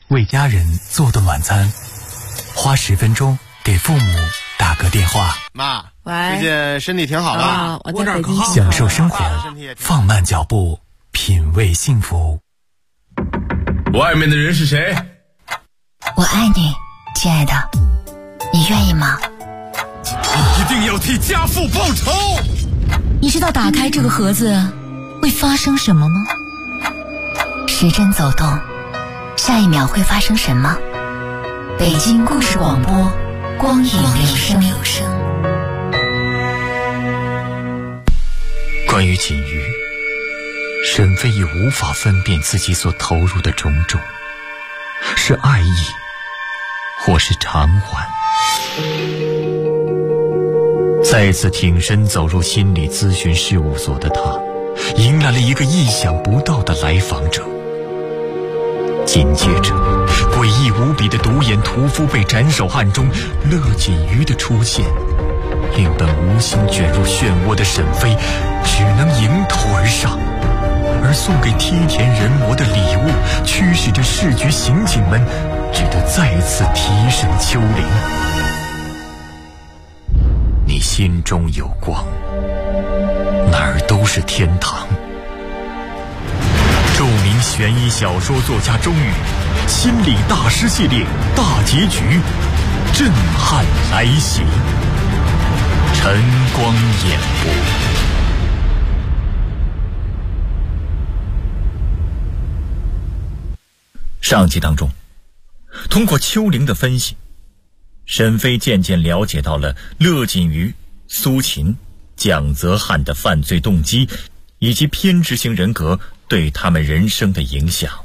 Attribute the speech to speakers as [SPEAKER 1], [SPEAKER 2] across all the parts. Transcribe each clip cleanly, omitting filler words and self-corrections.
[SPEAKER 1] 为家人做顿晚餐，花10分钟给父母打个电话。
[SPEAKER 2] 妈，
[SPEAKER 3] 喂，
[SPEAKER 2] 最近身体挺好吧？
[SPEAKER 3] 我在北京。
[SPEAKER 1] 享受生活，放慢脚步，品味幸福。
[SPEAKER 4] 外面的人是谁？
[SPEAKER 5] 我爱你，亲爱的，你愿意吗？
[SPEAKER 4] 你一定要替家父报仇！
[SPEAKER 5] 你知道打开这个盒子会发生什么吗？时针走动，下一秒会发生什么？北京故事广播，光影留声。
[SPEAKER 1] 关于锦瑜，沈飞已无法分辨自己所投入的种种，是爱意，或是偿还。再次挺身走入心理咨询事务所的他，迎来了一个意想不到的来访者。紧接着，诡异无比的独眼屠夫被斩首案中乐锦瑜的出现，令本无心卷入漩涡的沈飞只能迎头而上，而送给梯田人魔的礼物驱使着市局刑警们只得再次提审秋玲。你心中有光，哪儿都是天堂。著名悬疑小说作家周宇心理大师系列大结局震撼来袭，晨光演播。上集当中，通过秋玲的分析，沈飞渐渐了解到了乐锦瑜、苏秦、蒋泽汉的犯罪动机以及偏执型人格对他们人生的影响。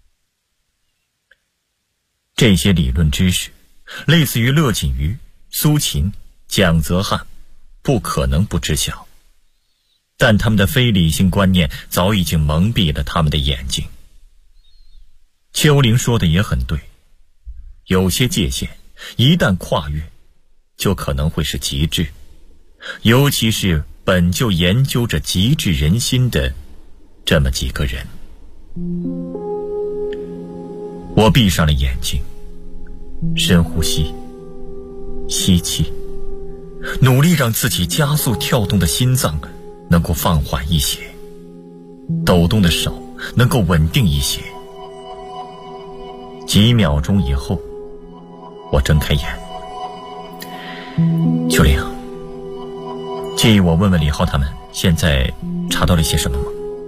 [SPEAKER 1] 这些理论知识类似于乐锦瑜、苏秦、蒋泽汉，不可能不知晓，但他们的非理性观念早已经蒙蔽了他们的眼睛。秋玲说的也很对，有些界限一旦跨越，就可能会是极致，尤其是本就研究着极致人心的这么几个人。我闭上了眼睛，深呼吸，吸气，努力让自己加速跳动的心脏能够放缓一些，抖动的手能够稳定一些。几秒钟以后，我睁开眼。秋玲，介意我问问李浩他们现在查到了些什么吗？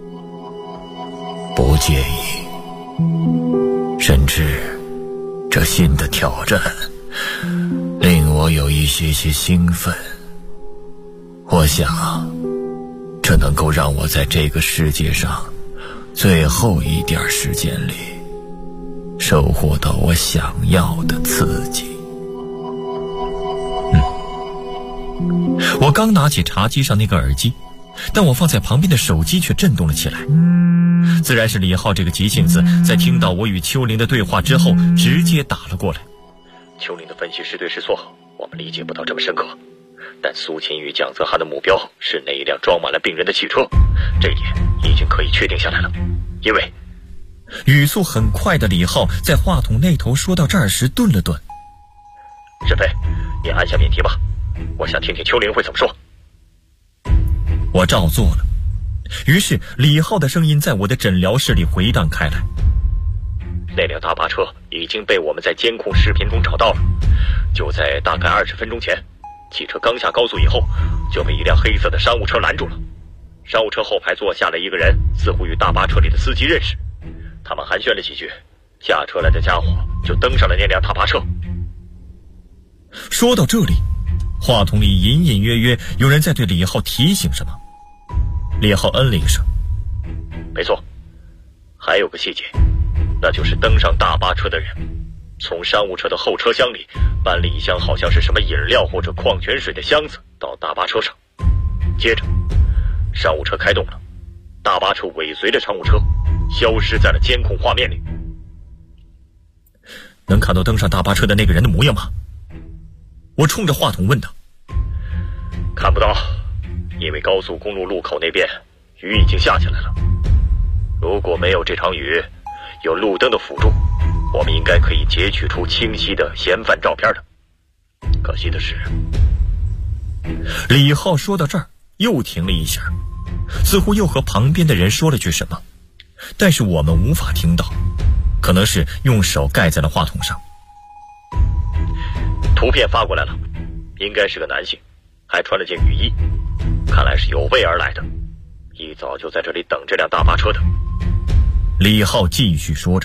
[SPEAKER 1] 不介意，甚至这新的挑战令我有一些兴奋。我想这能够让我在这个世界上最后一点时间里收获到我想要的刺激。我刚拿起茶几上那个耳机，但我放在旁边的手机却震动了起来。自然是李浩这个急性子在听到我与秋玲的对话之后直接打了过来。秋玲的分析是对是错，我们理解不到这么深刻，但苏秦与蒋泽汉的目标是那一辆装满了病人的汽车，这一点已经可以确定下来了。因为语速很快的李浩在话筒那头说到这儿时顿了顿。沈飞，你按下免提吧，我想听听秋玲会怎么说。我照做了，于是李浩的声音在我的诊疗室里回荡开来。那辆大巴车已经被我们在监控视频中找到了，就在大概20分钟前，汽车刚下高速以后就被一辆黑色的商务车拦住了。商务车后排坐下了一个人，似乎与大巴车里的司机认识。他们寒暄了几句，下车来的家伙就登上了那辆大巴车。说到这里，话筒里隐隐约约有人在对李浩提醒什么。李浩嗯了一声，没错，还有个细节，那就是登上大巴车的人从商务车的后车厢里搬了一箱好像是什么饮料或者矿泉水的箱子到大巴车上。接着商务车开动了，大巴车尾随着商务车消失在了监控画面里。能看到登上大巴车的那个人的模样吗？我冲着话筒问道。看不到，因为高速公路路口那边雨已经下起来了。如果没有这场雨，有路灯的辅助， 我们应该可以截取出清晰的嫌犯照片的。可惜的是，李浩说到这儿又停了一下，似乎又和旁边的人说了句什么，但是我们无法听到，可能是用手盖在了话筒上。图片发过来了，应该是个男性，还穿了件雨衣，看来是有备而来的，一早就在这里等这辆大巴车的。李浩继续说着，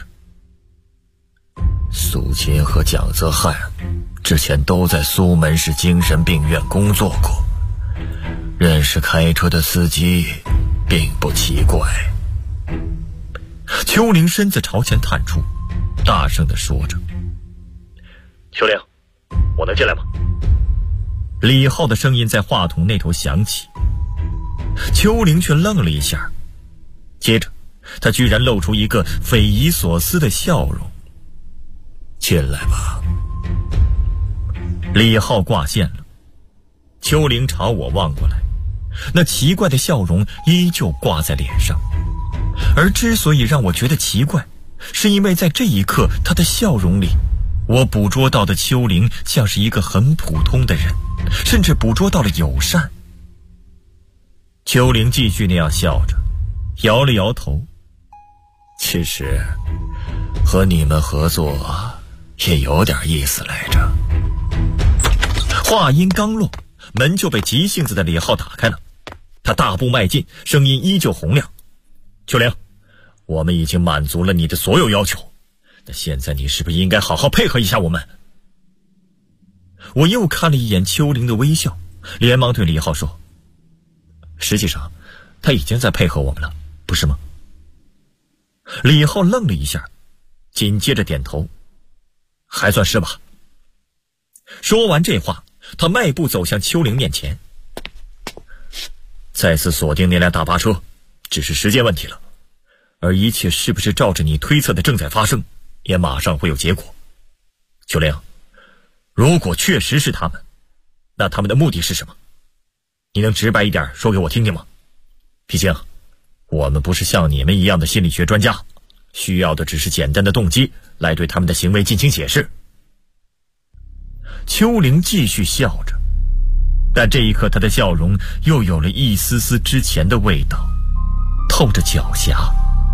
[SPEAKER 1] 苏秦和蒋泽汉之前都在苏门市精神病院工作过，认识开车的司机并不奇怪。秋玲身子朝前探出，大声地说着：秋玲，我能进来吗？李浩的声音在话筒那头响起，秋玲却愣了一下，接着他居然露出一个匪夷所思的笑容。进来吧。李浩挂线了，秋玲朝我望过来，那奇怪的笑容依旧挂在脸上。而之所以让我觉得奇怪，是因为在这一刻她的笑容里，我捕捉到的秋玲像是一个很普通的人，甚至捕捉到了友善。秋玲继续那样笑着，摇了摇头。其实和你们合作也有点意思来着。话音刚落，门就被急性子的李浩打开了，他大步迈进，声音依旧洪亮：秋玲，我们已经满足了你的所有要求，那现在你是不是应该好好配合一下我们？我又看了一眼秋玲的微笑，连忙对李浩说：实际上他已经在配合我们了，不是吗？李浩愣了一下，紧接着点头：还算是吧。说完这话，他迈步走向秋玲面前：再次锁定那辆大巴车只是时间问题了，而一切是不是照着你推测的正在发生，也马上会有结果。秋玲，如果确实是他们，那他们的目的是什么？你能直白一点说给我听听吗？毕竟我们不是像你们一样的心理学专家，需要的只是简单的动机来对他们的行为进行解释。秋玲继续笑着，但这一刻她的笑容又有了一丝丝之前的味道，透着狡黠。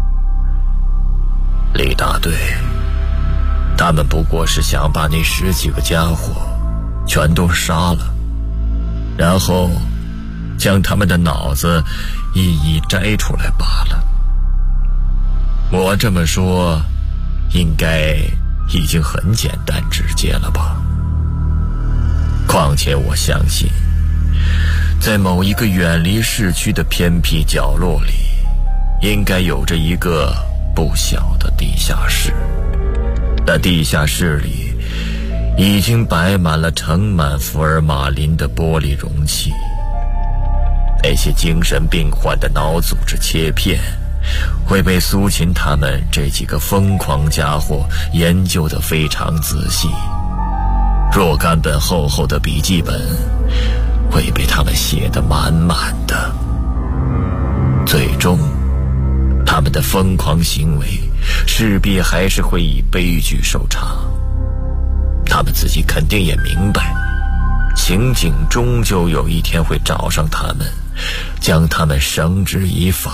[SPEAKER 1] 李大队，他们不过是想把那10几个家伙全都杀了，然后将他们的脑子一一摘出来罢了。我这么说应该已经很简单直接了吧？况且我相信，在某一个远离市区的偏僻角落里，应该有着一个不小的地下室。那地下室里已经摆满了盛满福尔马林的玻璃容器，那些精神病患的脑组织切片会被苏秦他们这几个疯狂家伙研究得非常仔细，若干本厚厚的笔记本会被他们写得满满的。最终他们的疯狂行为势必还是会以悲剧收场。他们自己肯定也明白，刑警终究有一天会找上他们，将他们绳之以法。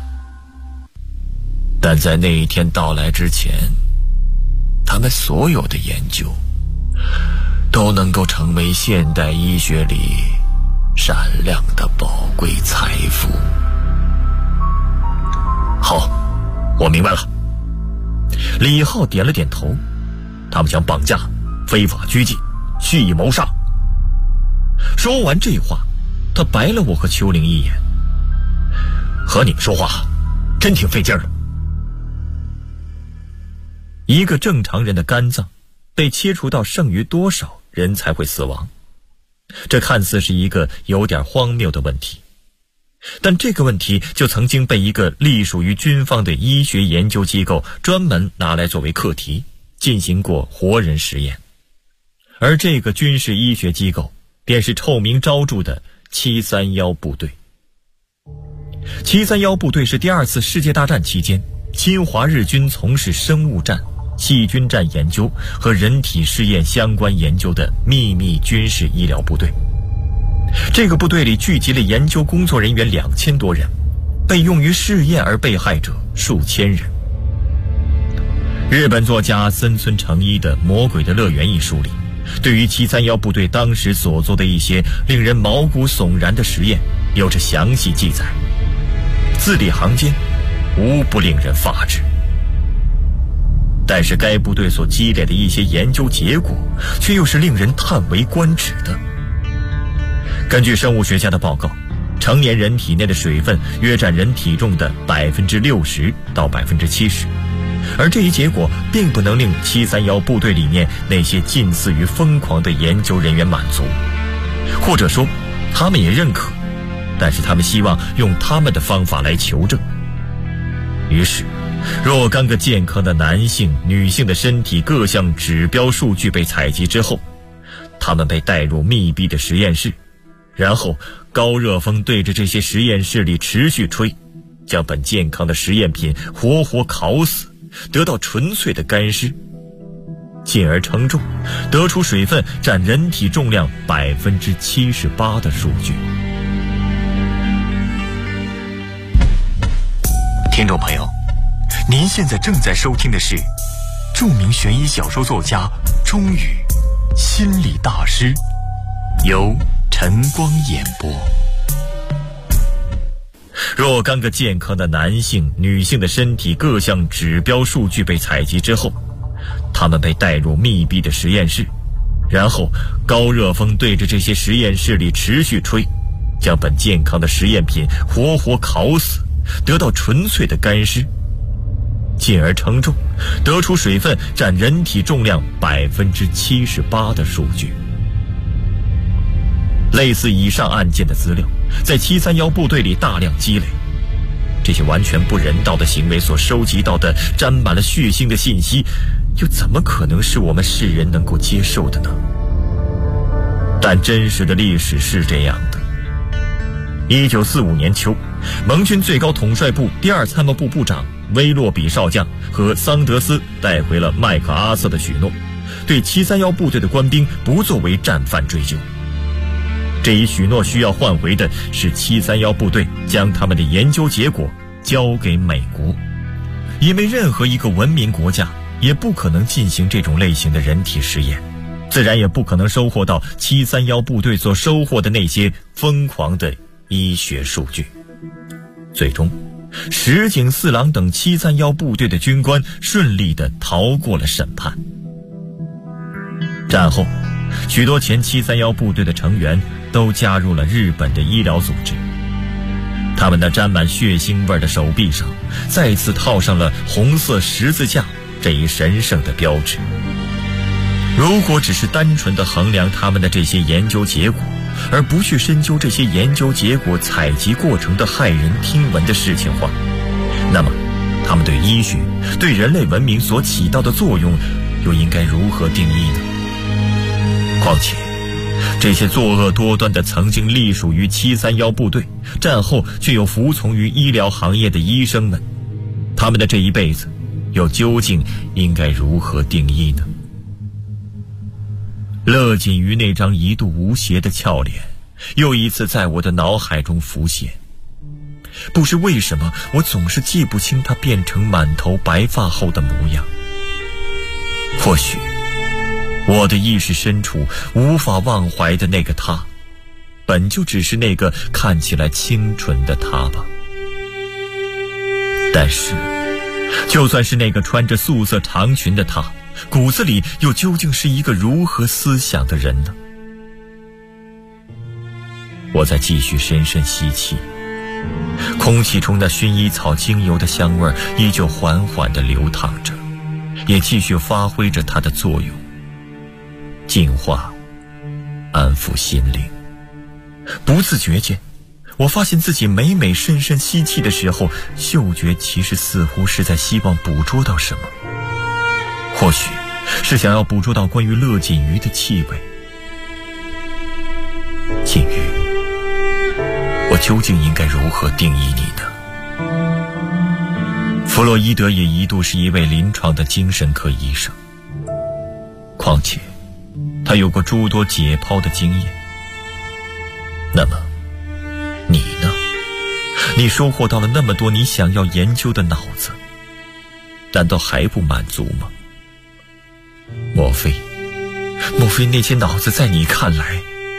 [SPEAKER 1] 但在那一天到来之前，他们所有的研究都能够成为现代医学里闪亮的宝贵财富。好，我明白了。李浩点了点头，他们想绑架、非法拘禁、蓄意谋杀。说完这话，他白了我和秋玲一眼：和你们说话真挺费劲的。一个正常人的肝脏被切除到剩余多少人才会死亡，这看似是一个有点荒谬的问题，但这个问题就曾经被一个隶属于军方的医学研究机构专门拿来作为课题，进行过活人实验。而这个军事医学机构便是臭名昭著的731部队。731部队是第2次世界大战期间侵华日军从事生物战细菌战研究和人体试验相关研究的秘密军事医疗部队。这个部队里聚集了研究工作人员2000多人，被用于试验而被害者数千人。日本作家森村诚一的《魔鬼的乐园》一书里，对于731部队当时所做的一些令人毛骨悚然的实验有着详细记载，字里行间无不令人发指。但是该部队所积累的一些研究结果却又是令人叹为观止的。根据生物学家的报告，成年人体内的水分约占人体重的60%到70%，而这一结果并不能令731部队里面那些近似于疯狂的研究人员满足，或者说他们也认可，但是他们希望用他们的方法来求证。于是若干个健康的男性、女性的身体各项指标数据被采集之后，他们被带入密闭的实验室，然后高热风对着这些实验室里持续吹，将本健康的实验品活活烤死，得到纯粹的干尸，进而称重，得出水分占人体重量78%的数据。听众朋友，您现在正在收听的是著名悬疑小说作家钟宇心理大师，由晨光演播。若干个健康的男性、女性的身体各项指标数据被采集之后，他们被带入密闭的实验室，然后高热风对着这些实验室里持续吹，将本健康的实验品活活烤死，得到纯粹的干尸，进而称重，得出水分占人体重量78%的数据。类似以上案件的资料在731部队里大量积累，这些完全不人道的行为所收集到的沾满了血腥的信息，又怎么可能是我们世人能够接受的呢？但真实的历史是这样的。1945年秋，盟军最高统帅部第2参谋部部长威洛比少将和桑德斯带回了麦克阿瑟的许诺，对731部队的官兵不作为战犯追究。这一许诺需要换回的是731部队将他们的研究结果交给美国，因为任何一个文明国家也不可能进行这种类型的人体实验，自然也不可能收获到731部队所收获的那些疯狂的医学数据。最终，石井四郎等731部队的军官顺利地逃过了审判。战后，许多前731部队的成员都加入了日本的医疗组织，他们的沾满血腥味的手臂上再次套上了红色十字架这一神圣的标志。如果只是单纯地衡量他们的这些研究结果，而不去深究这些研究结果采集过程的骇人听闻的事情话，那么他们对医学、对人类文明所起到的作用又应该如何定义呢？况且这些作恶多端的曾经隶属于731部队，战后却又服从于医疗行业的医生们，他们的这一辈子又究竟应该如何定义呢？乐锦于那张一度无邪的俏脸又一次在我的脑海中浮现，不知为什么我总是记不清他变成满头白发后的模样。或许我的意识深处无法忘怀的那个他，本就只是那个看起来清纯的他吧。但是就算是那个穿着素色长裙的他，骨子里又究竟是一个如何思想的人呢？我在继续深深吸气，空气中那薰衣草精油的香味依旧缓缓地流淌着，也继续发挥着它的作用，净化、安抚心灵。不自觉间，我发现自己每每深深吸气的时候，嗅觉其实似乎是在希望捕捉到什么，或许是想要捕捉到关于乐锦鱼的气味。锦鱼，我究竟应该如何定义你呢？ 弗洛伊德也一度是一位临床的精神科医生，况且他有过诸多解剖的经验。那么你呢？你收获到了那么多你想要研究的脑子，难道还不满足吗？莫非那些脑子在你看来……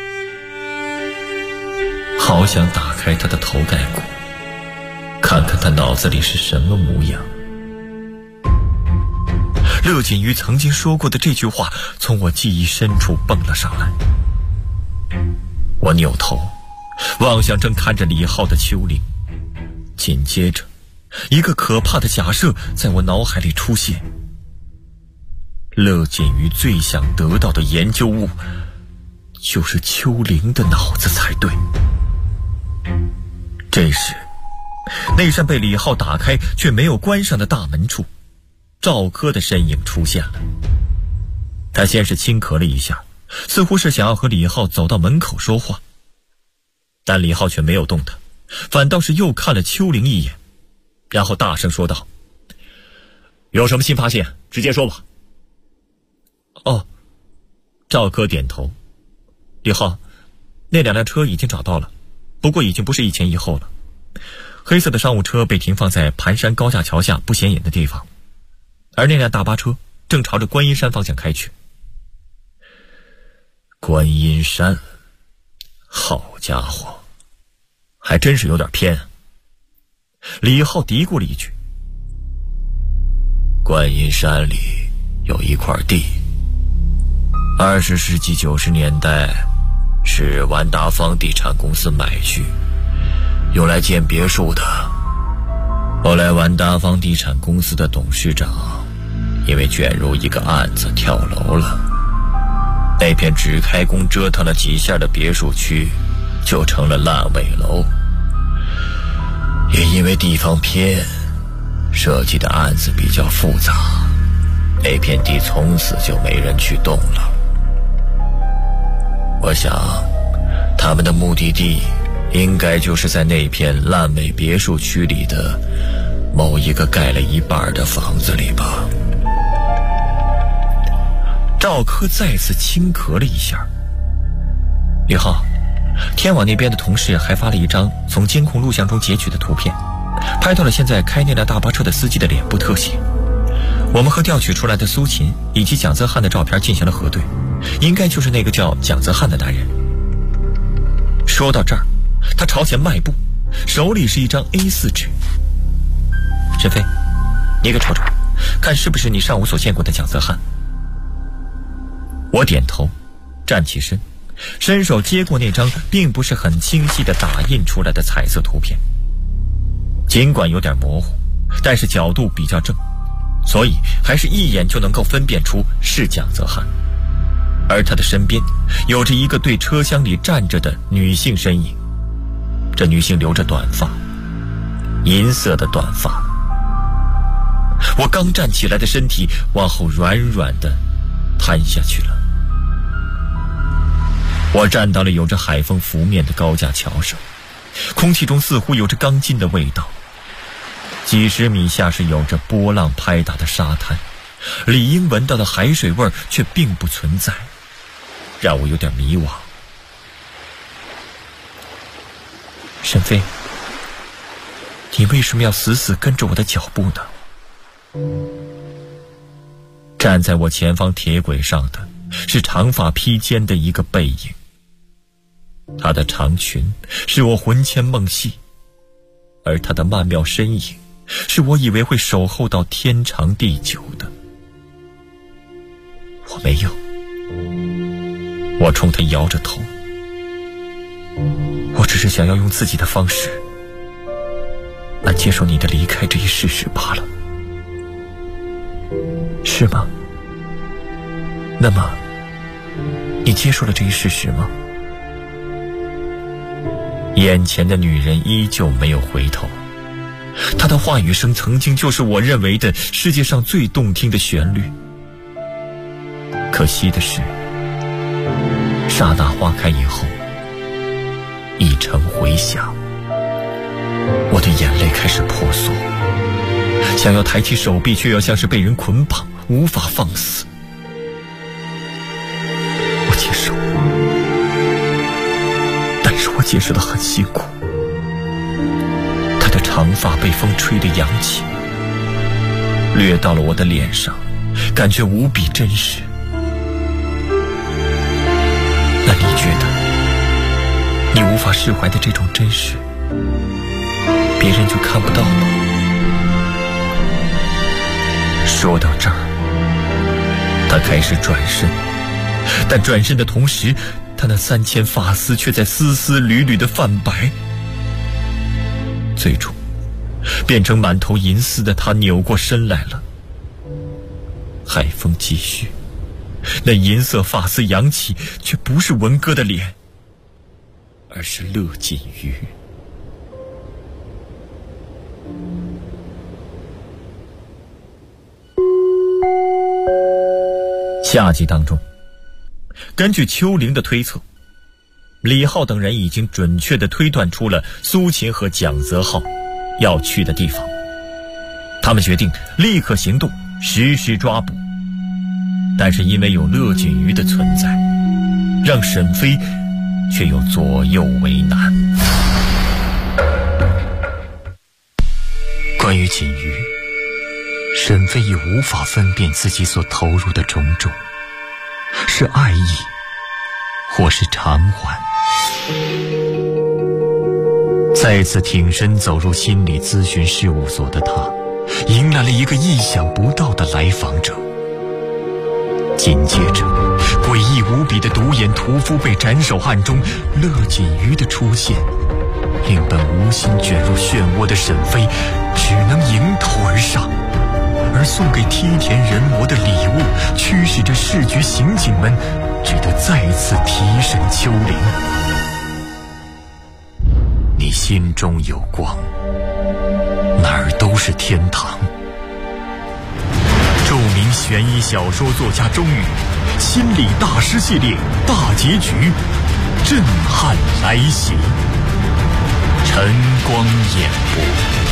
[SPEAKER 1] 好想打开他的头盖骨，看看他脑子里是什么模样。乐锦瑜曾经说过的这句话从我记忆深处蹦了上来。我扭头望向正看着李浩的丘陵，紧接着一个可怕的假设在我脑海里出现：乐锦瑜最想得到的研究物就是丘陵的脑子才对。这时那扇被李浩打开却没有关上的大门处，赵柯的身影出现了。他先是轻咳了一下，似乎是想要和李浩走到门口说话，但李浩却没有动他，反倒是又看了丘陵一眼，然后大声说道：有什么新发现直接说吧。哦，赵柯点头。李浩，那2辆车已经找到了，不过已经不是一前一后了。黑色的商务车被停放在盘山高架桥下不显眼的地方，而那辆大巴车正朝着观音山方向开去。观音山，好家伙，还真是有点偏。李浩嘀咕了一句。观音山里有一块地，20世纪90年代是万达坊地产公司买去，用来建别墅的。后来万达坊地产公司的董事长因为卷入一个案子跳楼了，那片只开工折腾了几下的别墅区就成了烂尾楼。也因为地方偏，设计的案子比较复杂，那片地从此就没人去动了。我想他们的目的地应该就是在那片烂尾别墅区里的某一个盖了一半的房子里吧。赵柯再次轻咳了一下。李浩，天网那边的同事还发了一张从监控录像中截取的图片，拍到了现在开那辆大巴车的司机的脸部特写。我们和调取出来的苏秦以及蒋泽汉的照片进行了核对，应该就是那个叫蒋泽汉的男人。说到这儿，他朝前迈步，手里是一张 A4 纸。沈飞，你给瞅瞅，看是不是你上午所见过的蒋泽汉。我点头，站起身，伸手接过那张并不是很清晰的打印出来的彩色图片。尽管有点模糊，但是角度比较正，所以还是一眼就能够分辨出是蒋泽汉。而他的身边有着一个对车厢里站着的女性身影，这女性留着短发，银色的短发。我刚站起来的身体往后软软的瘫下去了。我站到了有着海风拂面的高架桥上，空气中似乎有着钢筋的味道。几十米下是有着波浪拍打的沙滩，理应闻到的海水味却并不存在，让我有点迷惘。沈飞，你为什么要死死跟着我的脚步呢？站在我前方铁轨上的是长发披肩的一个背影，她的长裙是我魂牵梦系，而她的曼妙身影是我以为会守候到天长地久的。我没有，我冲她摇着头，我只是想要用自己的方式来接受你的离开这一事实罢了。是吗？那么你接受了这一事实吗？眼前的女人依旧没有回头，她的话语声曾经就是我认为的世界上最动听的旋律。可惜的是，刹那花开以后，一成回响，我的眼泪开始婆娑， 想要抬起手臂，却又像是被人捆绑，无法放肆。我接受，但是我接受得很辛苦。她的长发被风吹得扬起，掠到了我的脸上，感觉无比真实。那你觉得，你无法释怀的这种真实，别人就看不到吗？说到这儿，他开始转身，但转身的同时，他那3000发丝却在丝丝缕缕的泛白，最终变成满头银丝的他扭过身来了。海风继续，那银色发丝扬起，却不是文哥的脸，而是乐锦瑜。下集当中，根据秋玲的推测，李浩等人已经准确地推断出了苏秦和蒋泽浩要去的地方。他们决定立刻行动，实施抓捕。但是因为有乐锦瑜的存在，让沈飞却又左右为难。
[SPEAKER 3] 关于锦瑜，沈飞已无法分辨自己所投入的种种，是爱意或是偿还。再次挺身走入心理咨询事务所的他，迎来了一个意想不到的来访者。紧接着，诡异无比的独眼屠夫被斩首案中，乐锦瑜的出现令本无心卷入漩涡的沈飞只能迎头而上，而送给梯田人魔的礼物驱使着市局刑警们只得再次提审秋玲。你心中有光，哪儿都是天堂。著名悬疑小说作家钟宇心理大师系列大结局震撼来袭，晨光演播。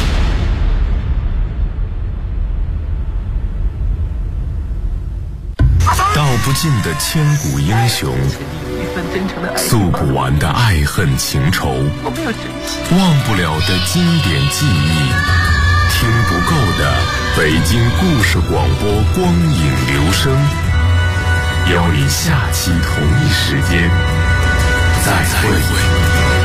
[SPEAKER 4] 道不尽的千古英雄，诉不完的爱恨情仇，忘不了的经典记忆，听不够的北京故事广播光影留声。邀你下期同一时间再会。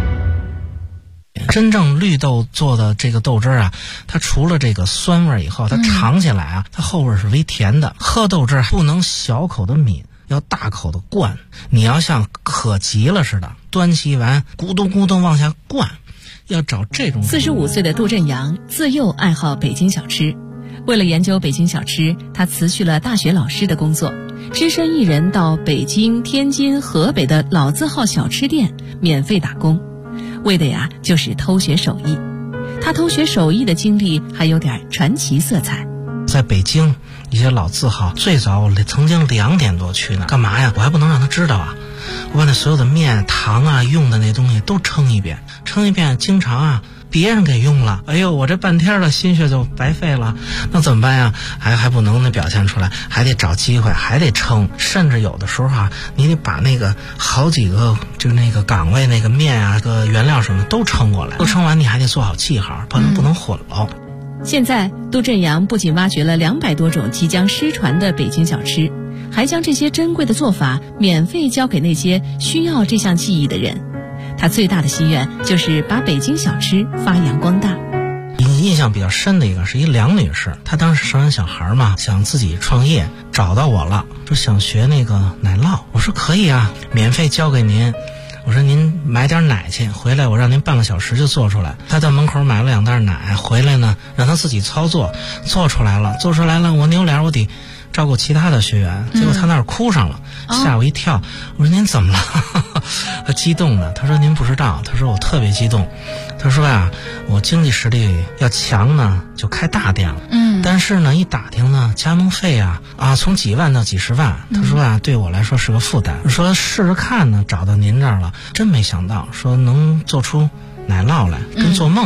[SPEAKER 6] 真正绿豆做的这个豆汁儿啊，它除了这个酸味以后，它尝起来啊，它后味是微甜的。喝豆汁儿不能小口的抿，要大口的灌。你要像渴急了似的，端起碗咕咚咕咚往下灌，要找这种。
[SPEAKER 7] 45岁的杜振阳自幼爱好北京小吃，为了研究北京小吃，他辞去了大学老师的工作，只身一人到北京、天津、河北的老字号小吃店免费打工，为的呀就是偷学手艺。他偷学手艺的经历还有点传奇色彩。
[SPEAKER 6] 在北京一些老字号，最早我曾经2点多去呢，干嘛呀？我还不能让他知道啊！我把那所有的面、糖啊、用的那东西都称一遍，经常啊别人给用了，哎呦，我这半天的心血就白费了，那怎么办呀？还不能表现出来，还得找机会，还得称，甚至有的时候啊，你得把那个好几个就那个岗位那个面啊、个原料什么都称过来，都称完你还得做好记号，不能混了。
[SPEAKER 7] 现在杜振阳不仅挖掘了200多种即将失传的北京小吃，还将这些珍贵的做法免费交给那些需要这项技艺的人。他最大的心愿就是把北京小吃发扬光大。
[SPEAKER 6] 印象比较深的一个是一梁女士，她当时生完小孩嘛，想自己创业，找到我了，说想学那个奶酪。我说可以啊，免费交给您。我说您买点奶去，回来我让您半个小时就做出来。他在门口买了2袋奶，回来呢让他自己操作，做出来了，我扭脸我得照顾其他的学员，结果他那儿哭上了，吓我一跳。我说您怎么了？他激动的，他说您不知道，他说我特别激动，他说呀，我经济实力要强呢就开大店了，但是呢一打听呢加盟费啊从几万到几十万，他说啊对我来说是个负担，说试试看呢，找到您这儿了，真没想到说能做出奶酪来，跟做梦一样。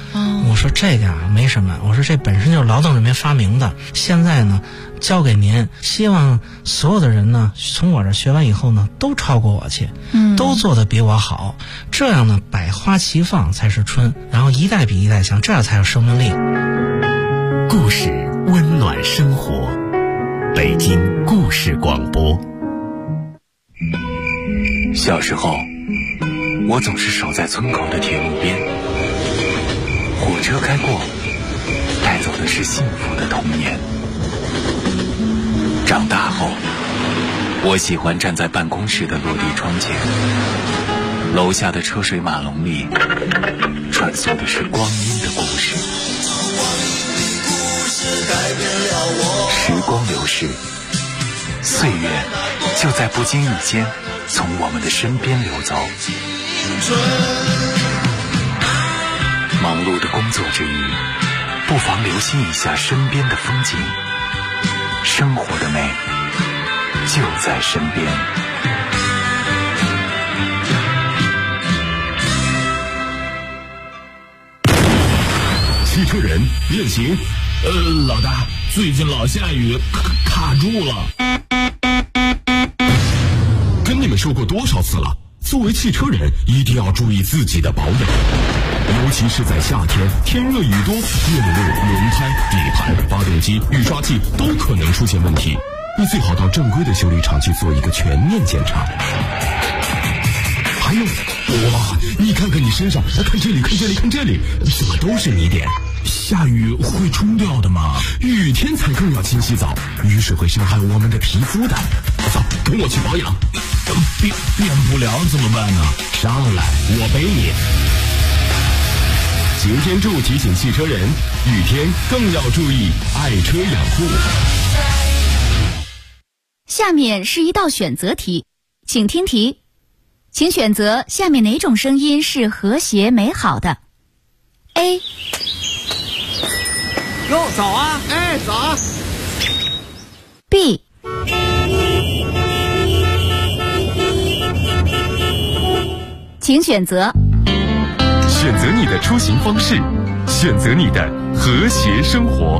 [SPEAKER 6] 我说这个啊没什么，我说这本身就是劳动人民发明的，现在呢交给您，希望所有的人呢从我这学完以后呢都超过我去，都做得比我好，这样呢百花齐放才是春，然后一代比一代强，这样才有生命力。
[SPEAKER 3] 故事温暖生活，北京故事广播。小时候我总是守在村口的铁路边，火车开过，带走的是幸福的童年。长大后，我喜欢站在办公室的落地窗前，楼下的车水马龙里穿梭的是光阴的故事。时光流逝，岁月就在不经意间从我们的身边流走。忙碌的工作之余，不妨留心一下身边的风景，生活的美就在身边。
[SPEAKER 4] 汽车人练习。老大，最近老下雨，卡住了。跟你们说过多少次了，作为汽车人一定要注意自己的保养，尤其是在夏天，天热雨多，电路、轮胎、底盘、发动机、雨刷器都可能出现问题。你最好到正规的修理厂去做一个全面检查。还有，哇，你看看你身上，看这里，看这里，看这里，怎么都是泥点？下雨会冲掉的吗？雨天才更要勤洗澡，雨水会伤害我们的皮肤的。走，跟我去保养。变不了怎么办呢？上来，我背你。擎天柱提醒汽车人，雨天更要注意爱车养护。
[SPEAKER 5] 下面是一道选择题，请听题，请选择下面哪种声音是和谐美好的 ？A。
[SPEAKER 2] 哟，早啊！哎，早啊
[SPEAKER 5] B。请选择。
[SPEAKER 4] 选择你的出行方式，选择你的和谐生活。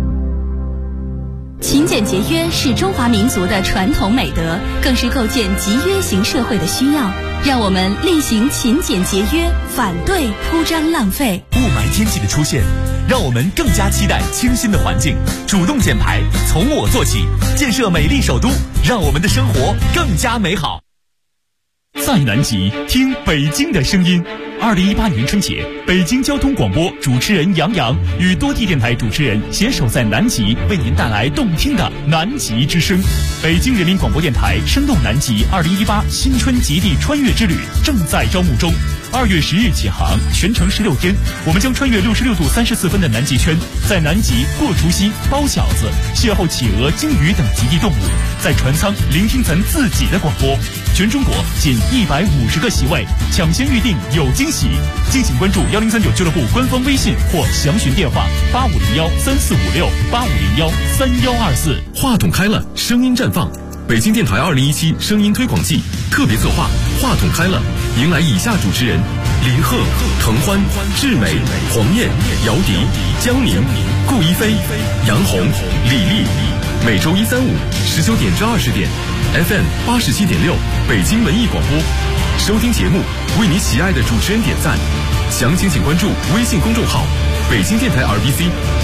[SPEAKER 5] 勤俭节约是中华民族的传统美德，更是构建集约型社会的需要。让我们厉行勤俭节约，反对铺张浪费。
[SPEAKER 3] 雾霾天气的出现，让我们更加期待清新的环境，主动减排，从我做起，建设美丽首都，让我们的生活更加美好。在南极，听北京的声音。2018年春节，北京交通广播主持人杨洋与多地电台主持人携手在南极，为您带来动听的南极之声。北京人民广播电台生动南极2018新春极地穿越之旅正在招募中。2月10日起航，全程16天，我们将穿越66度34分的南极圈，在南极过除夕、包饺子，邂逅企鹅、鲸鱼等极地动物，在船舱聆听咱自己的广播。全中国仅150个席位，抢先预定有惊喜。敬请关注1039俱乐部官方微信或详询电话8501-3456，8501-3124。
[SPEAKER 4] 话筒开了，声音绽放。北京电台2017声音推广季特别策划，话筒开了，迎来以下主持人：林鹤、滕欢、志美、黄燕、姚笛、江宁、顾一飞、杨红、李丽。每周1、3、5 19点至20点 ，FM 87.6，北京文艺广播。收听节目，为你喜爱的主持人点赞。详情请关注微信公众号“北京电台 RBC”。